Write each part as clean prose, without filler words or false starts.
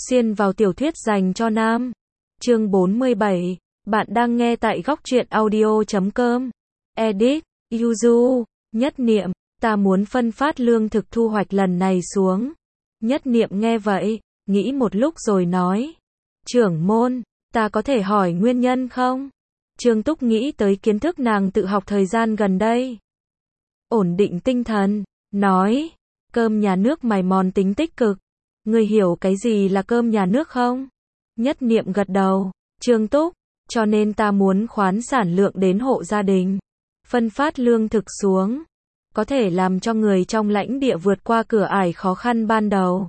Xuyên vào tiểu thuyết dành cho nam. Chương 47. Bạn đang nghe tại góc truyện audio.com. Edit, Yuzu, Nhất Niệm, ta muốn phân phát lương thực thu hoạch lần này xuống. Nhất Niệm nghe vậy, nghĩ một lúc rồi nói. Trưởng môn, ta có thể hỏi nguyên nhân không? Trương Túc nghĩ tới kiến thức nàng tự học thời gian gần đây. Ổn định tinh thần, nói. Cơm nhà nước mài mòn tính tích cực. Ngươi hiểu cái gì là cơm nhà nước không? Nhất Niệm gật đầu. Trương Túc, cho nên ta muốn khoán sản lượng đến hộ gia đình. Phân phát lương thực xuống. Có thể làm cho người trong lãnh địa vượt qua cửa ải khó khăn ban đầu.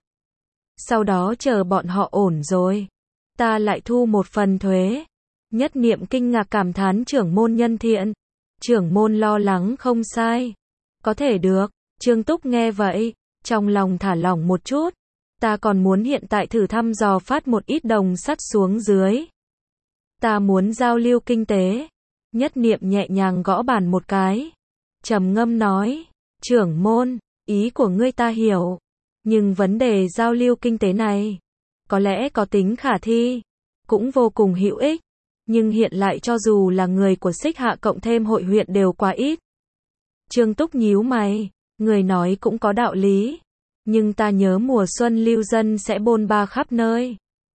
Sau đó chờ bọn họ ổn rồi. Ta lại thu một phần thuế. Nhất Niệm kinh ngạc cảm thán trưởng môn nhân thiện. Trưởng môn lo lắng không sai. Có thể được. Trương Túc nghe vậy, trong lòng thả lỏng một chút. Ta còn muốn hiện tại thử thăm dò phát một ít đồng sắt xuống dưới. Ta muốn giao lưu kinh tế. Nhất Niệm nhẹ nhàng gõ bàn một cái. Trầm ngâm nói, trưởng môn, ý của ngươi ta hiểu. Nhưng vấn đề giao lưu kinh tế này, có lẽ có tính khả thi, cũng vô cùng hữu ích. Nhưng hiện lại cho dù là người của Xích Hạ cộng thêm hội huyện đều quá ít. Trương Túc nhíu mày, người nói cũng có đạo lý. Nhưng ta nhớ mùa xuân lưu dân sẽ bôn ba khắp nơi.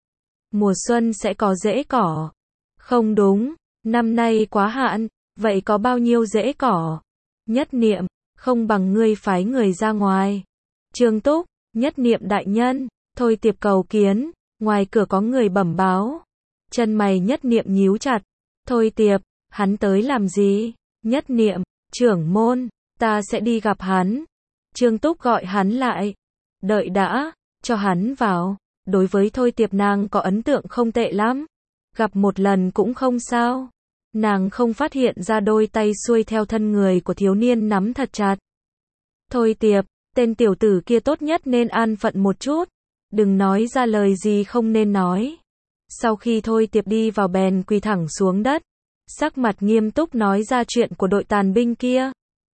Mùa xuân sẽ có rễ cỏ. Không đúng, năm nay quá hạn, vậy có bao nhiêu rễ cỏ? Nhất Niệm, không bằng ngươi phái người ra ngoài. Trương Túc, Nhất Niệm đại nhân, thôi tiệp cầu kiến, ngoài cửa có người bẩm báo. Chân mày Nhất Niệm nhíu chặt. Thôi tiệp, hắn tới làm gì? Nhất Niệm, trưởng môn, ta sẽ đi gặp hắn. Trương Túc gọi hắn lại. Đợi đã, cho hắn vào. Đối với Thôi tiệp nàng có ấn tượng không tệ lắm. Gặp một lần cũng không sao. Nàng không phát hiện ra đôi tay xuôi theo thân người của thiếu niên nắm thật chặt. Thôi tiệp, tên tiểu tử kia tốt nhất nên an phận một chút. Đừng nói ra lời gì không nên nói. Sau khi Thôi tiệp đi vào bèn quỳ thẳng xuống đất. Sắc mặt nghiêm túc nói ra chuyện của đội tàn binh kia.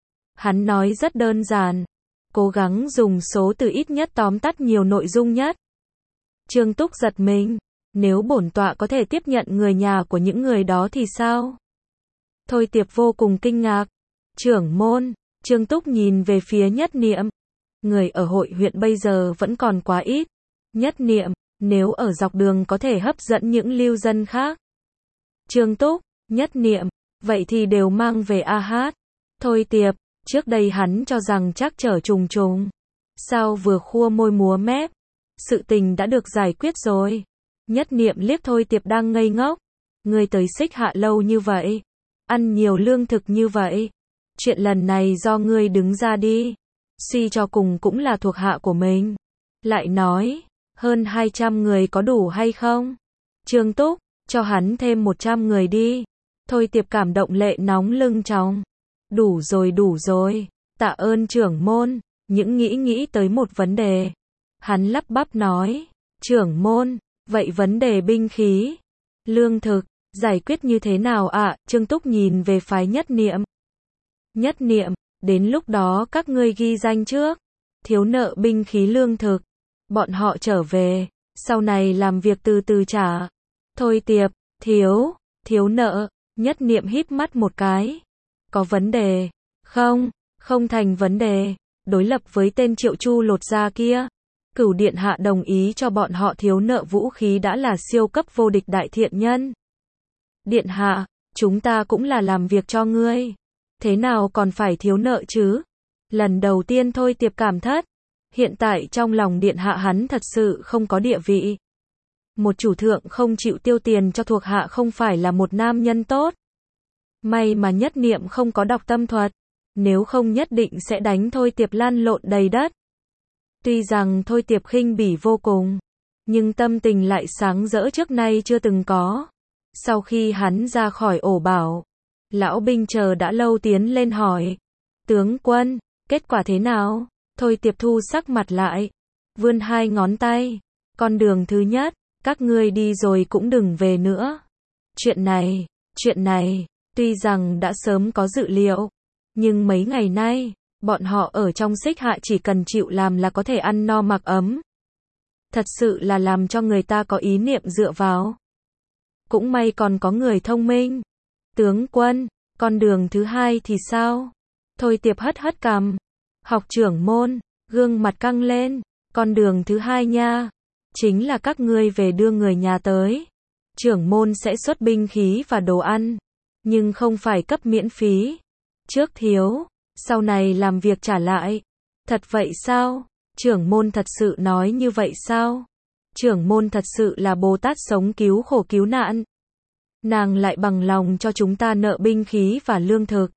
Hắn nói rất đơn giản. Cố gắng dùng số từ ít nhất tóm tắt nhiều nội dung nhất. Trương Túc giật mình. Nếu bổn tọa có thể tiếp nhận người nhà của những người đó thì sao? Thôi tiệp vô cùng kinh ngạc. Trưởng môn, Trương Túc nhìn về phía Nhất Niệm. Người ở hội huyện bây giờ vẫn còn quá ít. Nhất Niệm, nếu ở dọc đường có thể hấp dẫn những lưu dân khác. Trương Túc, Nhất Niệm, vậy thì đều mang về a hát. Thôi tiệp, trước đây hắn cho rằng chắc trở trùng trùng. Sao vừa khua môi múa mép? Sự tình đã được giải quyết rồi. Nhất Niệm liếc Thôi tiệp đang ngây ngốc. Ngươi tới Xích Hạ lâu như vậy. Ăn nhiều lương thực như vậy. Chuyện lần này do ngươi đứng ra đi. Suy cho cùng cũng là thuộc hạ của mình. Lại nói, hơn 200 người có đủ hay không? Trương Túc, cho hắn thêm 100 người đi. Thôi tiệp cảm động lệ nóng lưng tròng. Đủ rồi. Tạ ơn trưởng môn. Những nghĩ tới một vấn đề. Hắn lắp bắp nói. Trưởng môn, vậy vấn đề binh khí, lương thực, giải quyết như thế nào ạ? Trương Túc nhìn về phái Nhất Niệm. Nhất Niệm, đến lúc đó các ngươi ghi danh trước. Thiếu nợ binh khí lương thực. Bọn họ trở về, sau này làm việc từ từ trả. Thôi tiệp, thiếu nợ. Nhất Niệm híp mắt một cái. Có vấn đề? Không thành vấn đề. Đối lập với tên Triệu Chu lột da kia. Cửu điện hạ đồng ý cho bọn họ thiếu nợ vũ khí đã là siêu cấp vô địch đại thiện nhân. Điện hạ, chúng ta cũng là làm việc cho ngươi. Thế nào còn phải thiếu nợ chứ? Lần đầu tiên Thôi tiệp cảm thất. Hiện tại trong lòng điện hạ hắn thật sự không có địa vị. Một chủ thượng không chịu tiêu tiền cho thuộc hạ không phải là một nam nhân tốt. May mà Nhất Niệm không có đọc tâm thuật. Nếu không nhất định sẽ đánh Thôi tiệp lăn lộn đầy đất. Tuy rằng Thôi tiệp khinh bỉ vô cùng, nhưng tâm tình lại sáng rỡ trước nay chưa từng có. Sau khi hắn ra khỏi ổ bảo, lão binh chờ đã lâu tiến lên hỏi. Tướng quân, kết quả thế nào? Thôi tiệp thu sắc mặt lại, vươn hai ngón tay. Con đường thứ nhất, các ngươi đi rồi cũng đừng về nữa. Chuyện này, tuy rằng đã sớm có dự liệu, nhưng mấy ngày nay, bọn họ ở trong Xích Hạ chỉ cần chịu làm là có thể ăn no mặc ấm. thật sự là làm cho người ta có ý niệm dựa vào. Cũng may còn có người thông minh. Tướng quân, con đường thứ hai thì sao? Thôi Tiệp hất hất cằm. Học trưởng môn, gương mặt căng lên. Con đường thứ hai nha. Chính là các ngươi về đưa người nhà tới. Trưởng môn sẽ xuất binh khí và đồ ăn. Nhưng không phải cấp miễn phí. Trước thiếu, sau này làm việc trả lại. Thật vậy sao? Trưởng môn thật sự nói như vậy sao? Trưởng môn thật sự là Bồ Tát sống cứu khổ cứu nạn. Nàng lại bằng lòng cho chúng ta nợ binh khí và lương thực.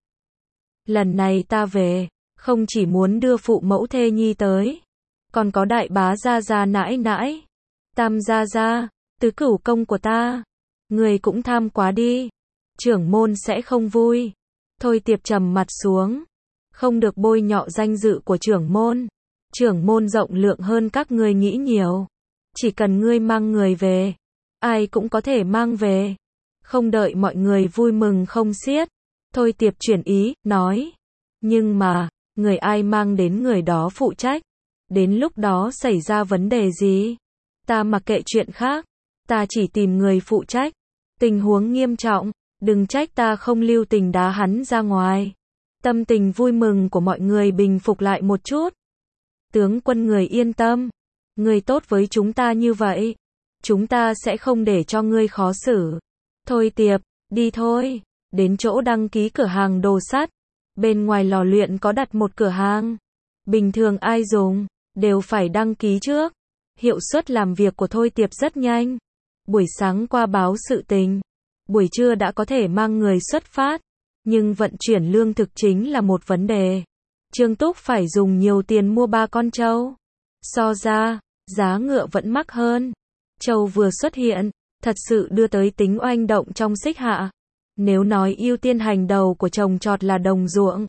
Lần này ta về, không chỉ muốn đưa phụ mẫu thê nhi tới, còn có đại bá gia gia nãi nãi, tam gia gia, tứ cửu công của ta. Người cũng tham quá đi. Trưởng môn sẽ không vui. Thôi Tiệp trầm mặt xuống. Không được bôi nhọ danh dự của trưởng môn. Trưởng môn rộng lượng hơn các ngươi nghĩ nhiều. Chỉ cần ngươi mang người về, ai cũng có thể mang về. Không đợi mọi người vui mừng không xiết. Thôi Tiệp chuyển ý, nói. Nhưng mà, người ai mang đến người đó phụ trách. Đến lúc đó xảy ra vấn đề gì? Ta mặc kệ chuyện khác. Ta chỉ tìm người phụ trách. Tình huống nghiêm trọng, đừng trách ta không lưu tình đá hắn ra ngoài. Tâm tình vui mừng của mọi người bình phục lại một chút. Tướng quân người yên tâm. Người tốt với chúng ta như vậy. Chúng ta sẽ không để cho ngươi khó xử. Thôi Tiệp, đi thôi. Đến chỗ đăng ký cửa hàng đồ sắt. Bên ngoài lò luyện có đặt một cửa hàng. Bình thường ai dùng, đều phải đăng ký trước. Hiệu suất làm việc của Thôi Tiệp rất nhanh. Buổi sáng qua báo sự tình. Buổi trưa đã có thể mang người xuất phát. Nhưng vận chuyển lương thực chính là một vấn đề. Trương Túc phải dùng nhiều tiền mua 3 con trâu. So ra, giá ngựa vẫn mắc hơn. Trâu vừa xuất hiện, thật sự đưa tới tính oanh động trong Xích Hạ. Nếu nói ưu tiên hành đầu của trồng trọt là đồng ruộng,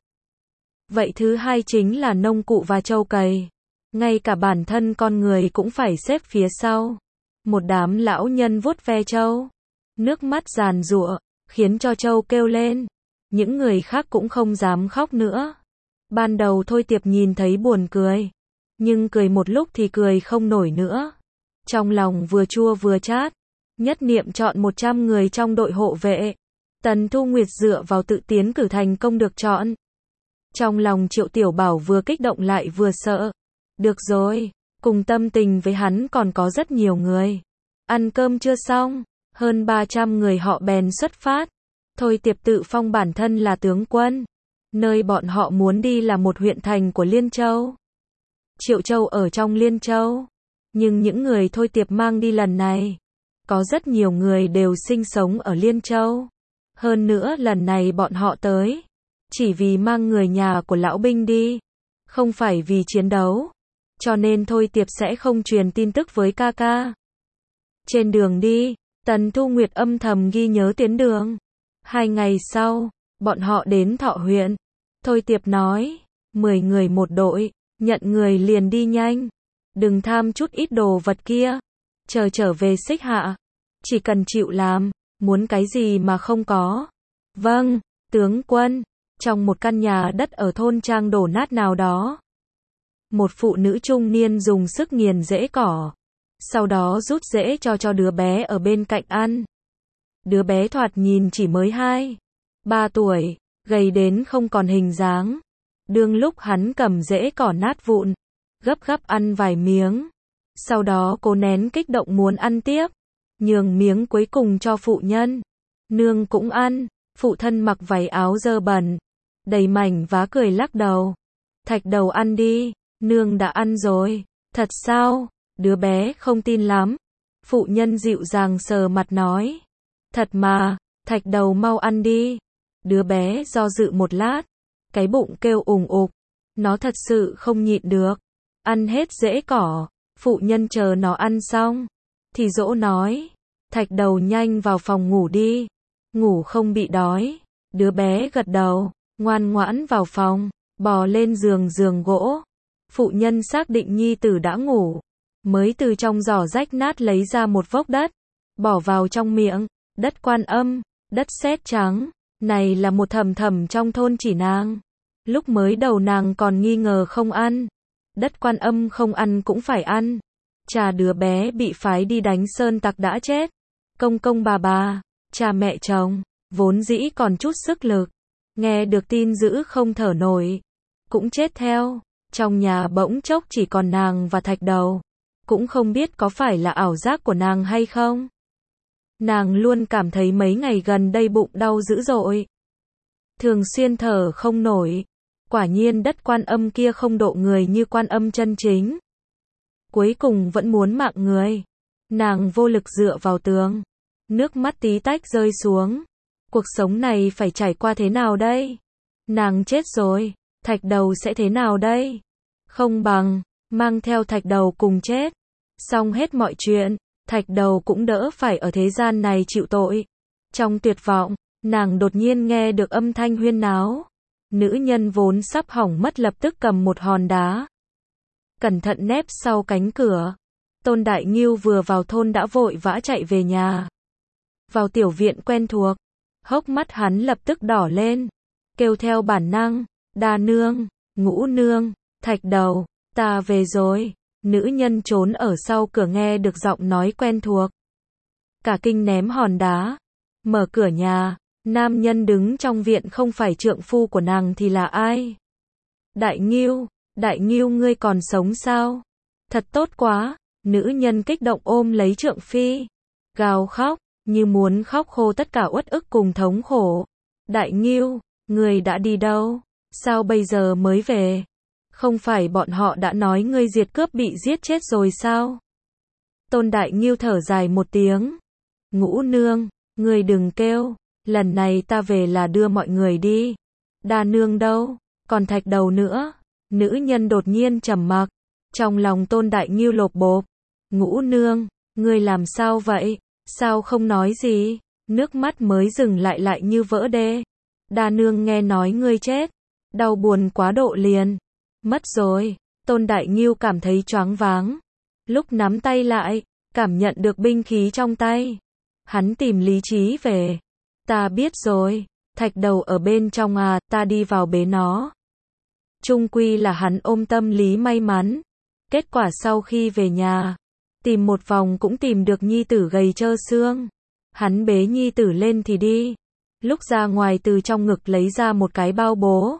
vậy thứ hai chính là nông cụ và trâu cày. Ngay cả bản thân con người cũng phải xếp phía sau. Một đám lão nhân vuốt ve trâu, nước mắt giàn giụa, khiến cho trâu kêu lên. Những người khác cũng không dám khóc nữa. Ban đầu Thôi Tiệp nhìn thấy buồn cười, nhưng cười một lúc thì cười không nổi nữa. Trong lòng vừa chua vừa chát. Nhất niệm chọn 100 người trong đội hộ vệ. Tần Thu Nguyệt dựa vào tự tiến cử thành công được chọn. Trong lòng Triệu Tiểu Bảo vừa kích động lại vừa sợ. Được rồi, cùng tâm tình với hắn còn có rất nhiều người. Ăn cơm chưa xong, hơn 300 người họ bèn xuất phát. Thôi Tiệp tự phong bản thân là tướng quân. Nơi bọn họ muốn đi là một huyện thành của Liên Châu. Triệu Châu ở trong Liên Châu. Nhưng những người Thôi Tiệp mang đi lần này, có rất nhiều người đều sinh sống ở Liên Châu. Hơn nữa lần này bọn họ tới, chỉ vì mang người nhà của lão binh đi, không phải vì chiến đấu. Cho nên Thôi Tiệp sẽ không truyền tin tức với ca ca. Trên đường đi, Tần Thu Nguyệt âm thầm ghi nhớ tiến đường. 2 ngày sau, bọn họ đến Thọ huyện. Thôi Tiệp nói, 10 người một đội, nhận người liền đi nhanh. Đừng tham chút ít đồ vật kia. Chờ trở về Xích Hạ, chỉ cần chịu làm, muốn cái gì mà không có. Vâng, tướng quân. Trong một căn nhà đất ở thôn trang đổ nát nào đó, một phụ nữ trung niên dùng sức nghiền rễ cỏ, sau đó rút rễ cho đứa bé ở bên cạnh ăn. Đứa bé thoạt nhìn chỉ mới 2-3 tuổi, gầy đến không còn hình dáng. Đương lúc hắn cầm rễ cỏ nát vụn, gấp gáp ăn vài miếng, sau đó cố nén kích động muốn ăn tiếp, nhường miếng cuối cùng cho phụ nhân. Nương cũng ăn. Phụ thân mặc váy áo dơ bẩn, đầy mảnh vá cười lắc đầu. Thạch Đầu ăn đi, nương đã ăn rồi. Thật sao? Đứa bé không tin lắm. Phụ nhân dịu dàng sờ mặt nói. Thật mà, Thạch Đầu mau ăn đi. Đứa bé do dự một lát, cái bụng kêu ùng ục. Nó thật sự không nhịn được. Ăn hết rễ cỏ. Phụ nhân chờ nó ăn xong, thì dỗ nói. Thạch Đầu nhanh vào phòng ngủ đi. Ngủ không bị đói. Đứa bé gật đầu, ngoan ngoãn vào phòng, bò lên giường gỗ. Phụ nhân xác định nhi tử đã ngủ, mới từ trong giỏ rách nát lấy ra một vốc đất, bỏ vào trong miệng. Đất Quan Âm, đất sét trắng. Này là một thầm thầm trong thôn chỉ nàng. Lúc mới đầu nàng còn nghi ngờ không ăn. Đất Quan Âm không ăn cũng phải ăn. Cha đứa bé bị phái đi đánh sơn tặc đã chết. Công công bà, cha mẹ chồng, vốn dĩ còn chút sức lực. Nghe được tin dữ không thở nổi. Cũng chết theo. Trong nhà bỗng chốc chỉ còn nàng và Thạch Đầu. Cũng không biết có phải là ảo giác của nàng hay không. Nàng luôn cảm thấy mấy ngày gần đây bụng đau dữ dội. Thường xuyên thở không nổi. Quả nhiên đất Quan Âm kia không độ người như Quan Âm chân chính. Cuối cùng vẫn muốn mạng người. Nàng vô lực dựa vào tường. Nước mắt tí tách rơi xuống. Cuộc sống này phải trải qua thế nào đây? Nàng chết rồi. Thạch Đầu sẽ thế nào đây? Không bằng mang theo Thạch Đầu cùng chết. Xong hết mọi chuyện. Thạch Đầu cũng đỡ phải ở thế gian này chịu tội. Trong tuyệt vọng, nàng đột nhiên nghe được âm thanh huyên náo. Nữ nhân vốn sắp hỏng mất lập tức cầm một hòn đá. Cẩn thận nép sau cánh cửa. Tôn Đại Ngưu vừa vào thôn đã vội vã chạy về nhà. Vào tiểu viện quen thuộc. Hốc mắt hắn lập tức đỏ lên. Kêu theo bản năng. Đa nương, Ngũ nương, Thạch Đầu, ta về rồi. Nữ nhân trốn ở sau cửa nghe được giọng nói quen thuộc. Cả kinh ném hòn đá. Mở cửa nhà. Nam nhân đứng trong viện không phải trượng phu của nàng thì là ai? Đại Ngưu ngươi còn sống sao? Thật tốt quá. Nữ nhân kích động ôm lấy trượng phi. Gào khóc, như muốn khóc khô tất cả uất ức cùng thống khổ. Đại Ngưu, ngươi đã đi đâu? Sao bây giờ mới về? Không phải bọn họ đã nói ngươi diệt cướp bị giết chết rồi sao? Tôn Đại Ngưu thở dài một tiếng. Ngũ nương, ngươi đừng kêu. Lần này ta về là đưa mọi người đi. Đa nương đâu? Còn Thạch Đầu nữa? Nữ nhân đột nhiên trầm mặc. Trong lòng Tôn Đại Ngưu lột bột. Ngũ nương, ngươi làm sao vậy? Sao không nói gì? Nước mắt mới dừng lại như vỡ đê. Đa nương nghe nói ngươi chết. Đau buồn quá độ liền. Mất rồi. Tôn Đại Ngưu cảm thấy choáng váng. Lúc nắm tay lại, cảm nhận được binh khí trong tay. Hắn tìm lý trí về. Ta biết rồi. Thạch Đầu ở bên trong à, ta đi vào bế nó. Chung quy là hắn ôm tâm lý may mắn. Kết quả sau khi về nhà, tìm một vòng cũng tìm được nhi tử gầy trơ xương. Hắn bế nhi tử lên thì đi. Lúc ra ngoài từ trong ngực lấy ra một cái bao bố.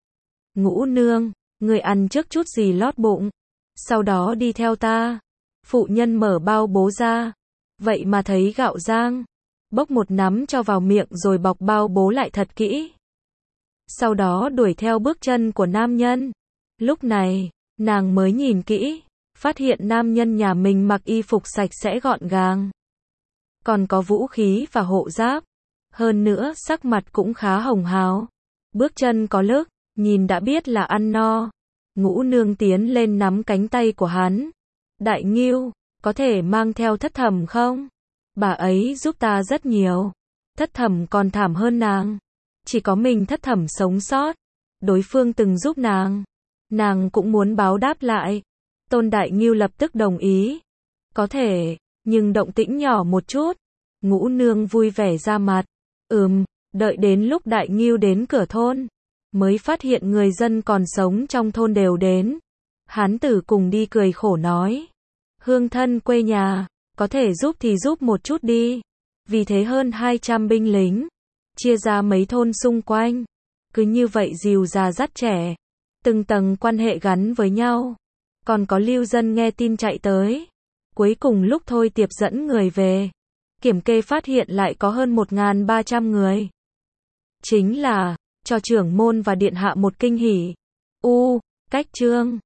Ngũ nương, người ăn trước chút gì lót bụng. Sau đó đi theo ta. Phụ nhân mở bao bố ra. Vậy mà thấy gạo rang. Bốc một nắm cho vào miệng rồi bọc bao bố lại thật kỹ. Sau đó đuổi theo bước chân của nam nhân. Lúc này, nàng mới nhìn kỹ. Phát hiện nam nhân nhà mình mặc y phục sạch sẽ gọn gàng. Còn có vũ khí và hộ giáp. Hơn nữa sắc mặt cũng khá hồng hào. Bước chân có lực, nhìn đã biết là ăn no. Ngũ nương tiến lên nắm cánh tay của hắn. Đại Ngưu, có thể mang theo Thất Thẩm không? Bà ấy giúp ta rất nhiều. Thất Thẩm còn thảm hơn nàng. Chỉ có mình Thất Thẩm sống sót. Đối phương từng giúp nàng. Nàng cũng muốn báo đáp lại. Tôn Đại Ngưu lập tức đồng ý. Có thể, nhưng động tĩnh nhỏ một chút. Ngũ nương vui vẻ ra mặt. Đợi đến lúc Đại Ngưu đến cửa thôn. Mới phát hiện người dân còn sống trong thôn đều đến. Hán tử cùng đi cười khổ nói. Hương thân quê nhà, có thể giúp thì giúp một chút đi. Vì thế hơn 200 binh lính. Chia ra mấy thôn xung quanh. Cứ như vậy dìu già dắt trẻ. Từng tầng quan hệ gắn với nhau. Còn có lưu dân nghe tin chạy tới. Cuối cùng lúc Thôi Tiệp dẫn người về. Kiểm kê phát hiện lại có hơn 1.300 người. Chính là, cho trưởng môn và điện hạ một kinh hỉ. Cách chương.